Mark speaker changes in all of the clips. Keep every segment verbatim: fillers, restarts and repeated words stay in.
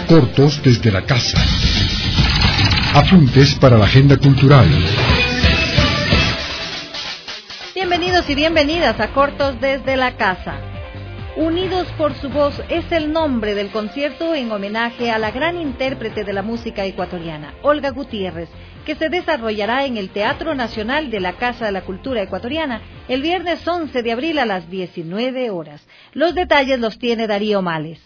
Speaker 1: Cortos desde la casa. Apuntes para la agenda cultural.
Speaker 2: Bienvenidos y bienvenidas a Cortos desde la casa. Unidos por su voz es el nombre del concierto en homenaje a la gran intérprete de la música ecuatoriana, Olga Gutiérrez, que se desarrollará en el Teatro Nacional de la Casa de la Cultura Ecuatoriana el viernes once de abril a las diecinueve horas. Los detalles los tiene Darío Males.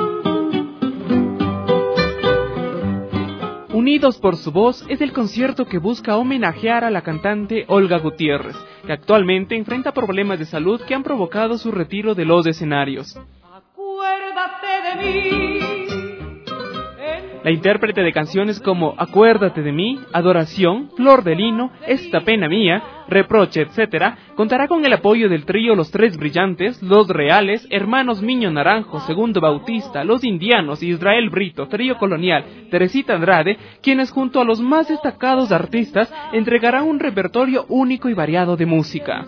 Speaker 3: Unidos por su voz es el concierto que busca homenajear a la cantante Olga Gutiérrez, que actualmente enfrenta problemas de salud que han provocado su retiro de los escenarios. Acuérdate de mí. La intérprete de canciones como Acuérdate de mí, Adoración, Flor de Lino, Esta pena mía, Reproche, etcétera, contará con el apoyo del trío Los Tres Brillantes, Los Reales, Hermanos Miño Naranjo, Segundo Bautista, Los Indianos, Israel Brito, Trío Colonial, Teresita Andrade, quienes junto a los más destacados artistas entregarán un repertorio único y variado de música.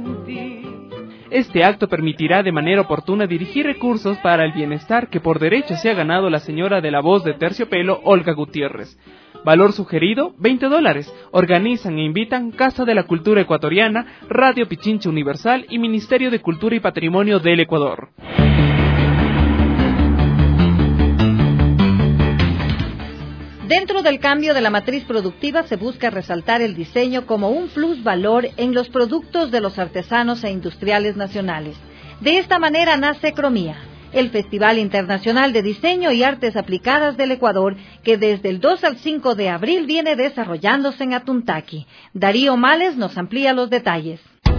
Speaker 3: Este acto permitirá de manera oportuna dirigir recursos para el bienestar que por derecho se ha ganado la señora de la voz de terciopelo, Olga Gutiérrez. Valor sugerido, veinte dólares. Organizan e invitan Casa de la Cultura Ecuatoriana, Radio Pichincha Universal y Ministerio de Cultura y Patrimonio del Ecuador.
Speaker 2: Dentro del cambio de la matriz productiva se busca resaltar el diseño como un plusvalor en los productos de los artesanos e industriales nacionales. De esta manera nace Cromía, el Festival Internacional de Diseño y Artes Aplicadas del Ecuador, que desde el dos al cinco de abril viene desarrollándose en Atuntaqui. Darío Males nos amplía los detalles.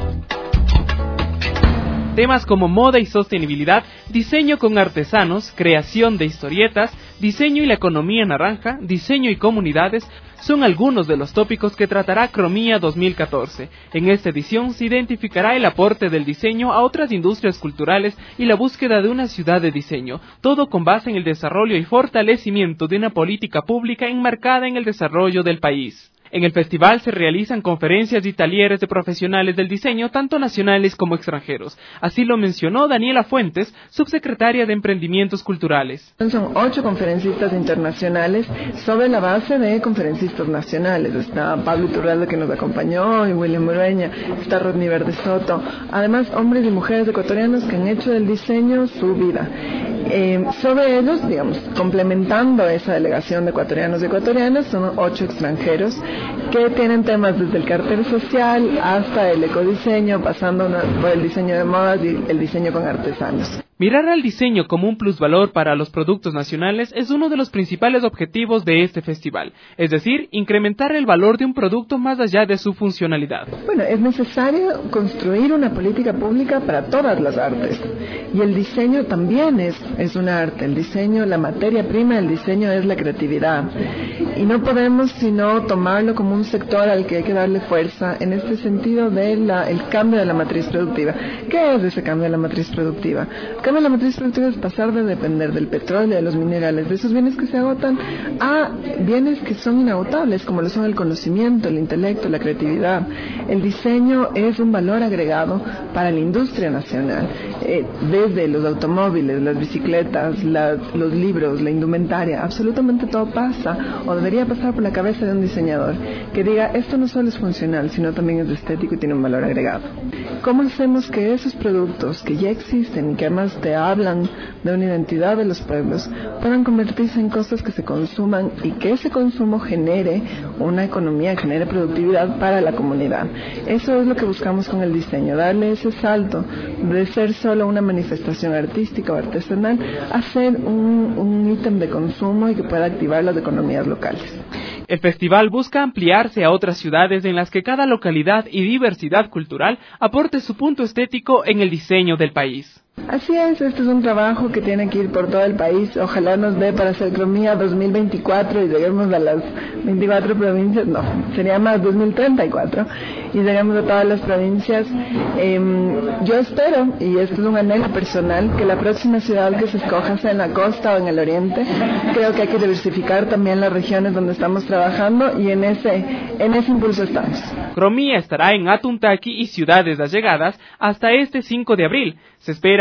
Speaker 3: Temas como moda y sostenibilidad, diseño con artesanos, creación de historietas, diseño y la economía naranja, diseño y comunidades, son algunos de los tópicos que tratará Cromía dos mil catorce. En esta edición se identificará el aporte del diseño a otras industrias culturales y la búsqueda de una ciudad de diseño, todo con base en el desarrollo y fortalecimiento de una política pública enmarcada en el desarrollo del país. En el festival se realizan conferencias y talleres de profesionales del diseño, tanto nacionales como extranjeros. Así lo mencionó Daniela Fuentes, subsecretaria de Emprendimientos Culturales.
Speaker 4: Son ocho conferencistas internacionales sobre la base de conferencistas nacionales. Está Pablo Iturralde, que nos acompañó, y William Ureña, está Rodney Verde Soto. Además, hombres y mujeres ecuatorianos que han hecho del diseño su vida. Eh, sobre ellos, digamos, complementando esa delegación de ecuatorianos y ecuatorianas, son ocho extranjeros que tienen temas desde el cartel social hasta el ecodiseño, pasando por el diseño de modas y el diseño con artesanos.
Speaker 3: Mirar al diseño como un plusvalor para los productos nacionales es uno de los principales objetivos de este festival, es decir, incrementar el valor de un producto más allá de su funcionalidad.
Speaker 4: Bueno, es necesario construir una política pública para todas las artes, y el diseño también es, es un arte. El diseño, la materia prima del diseño es la creatividad, y no podemos sino tomarlo como un sector al que hay que darle fuerza en este sentido del cambio de la matriz productiva. ¿Qué es ese cambio de la matriz productiva? El cambio de la matriz productiva es pasar de depender del petróleo, de los minerales, de esos bienes que se agotan, a bienes que son inagotables, como lo son el conocimiento, el intelecto, la creatividad. El diseño es un valor agregado para la industria nacional, eh, desde los automóviles, las bicicletas, las, los libros, la indumentaria, absolutamente todo pasa, o debería pasar por la cabeza de un diseñador, que diga, esto no solo es funcional, sino también es estético y tiene un valor agregado. ¿Cómo hacemos que esos productos que ya existen y que además te hablan de una identidad de los pueblos puedan convertirse en cosas que se consuman y que ese consumo genere una economía, genere productividad para la comunidad? Eso es lo que buscamos con el diseño, darle ese salto de ser solo una manifestación artística o artesanal a ser un, un ítem de consumo y que pueda activar las economías locales.
Speaker 3: El festival busca ampliarse a otras ciudades en las que cada localidad y diversidad cultural aporte su punto estético en el diseño del país.
Speaker 4: Así es, este es un trabajo que tiene que ir por todo el país. Ojalá nos dé para hacer Cromía dos mil veinticuatro y lleguemos a las veinticuatro provincias, no, sería más dos mil treinta y cuatro, y lleguemos a todas las provincias. Eh, yo espero, y esto es un anhelo personal, que la próxima ciudad que se escoja sea en la costa o en el oriente. Creo que hay que diversificar también las regiones donde estamos trabajando, y en ese, en ese impulso estamos.
Speaker 3: Cromía estará en Atuntaqui y ciudades allegadas hasta este cinco de abril. Se espera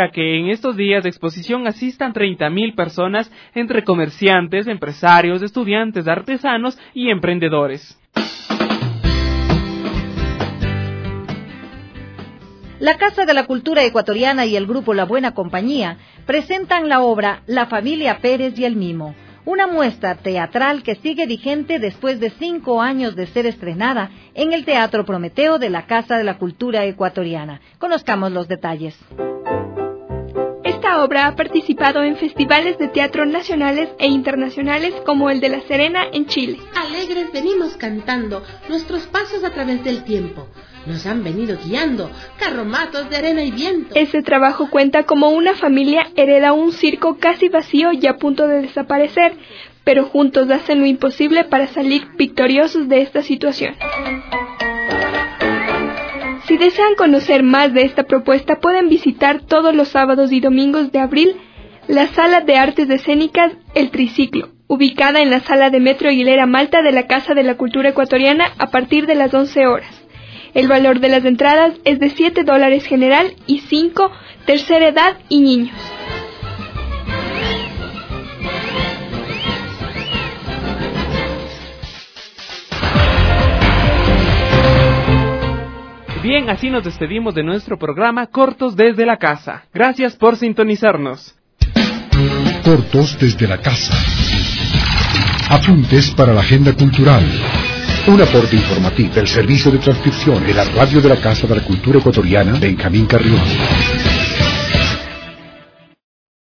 Speaker 3: espera que en estos días de exposición asistan treinta mil personas entre comerciantes, empresarios, estudiantes, artesanos y emprendedores.
Speaker 2: La Casa de la Cultura Ecuatoriana y el grupo La Buena Compañía presentan la obra La Familia Pérez y el Mimo, una muestra teatral que sigue vigente después de cinco años de ser estrenada en el Teatro Prometeo de la Casa de la Cultura Ecuatoriana. Conozcamos los detalles.
Speaker 5: Esta obra ha participado en festivales de teatro nacionales e internacionales como el de La Serena en Chile.
Speaker 6: Alegres venimos cantando nuestros pasos a través del tiempo. Nos han venido guiando carromatos de arena y viento.
Speaker 5: Este trabajo cuenta cómo una familia hereda un circo casi vacío y a punto de desaparecer, pero juntos hacen lo imposible para salir victoriosos de esta situación. Si desean conocer más de esta propuesta, pueden visitar todos los sábados y domingos de abril la Sala de Artes Escénicas El Triciclo, ubicada en la Sala de Metro Aguilera Malta de la Casa de la Cultura Ecuatoriana a partir de las once horas. El valor de las entradas es de siete dólares general y cinco tercera edad y niños.
Speaker 3: Bien, así nos despedimos de nuestro programa Cortos desde la Casa. Gracias por sintonizarnos.
Speaker 1: Cortos desde la Casa. Apuntes para la agenda cultural. Un aporte informativo del servicio de transcripción en la radio de la Casa de la Cultura Ecuatoriana, Benjamín Carrión.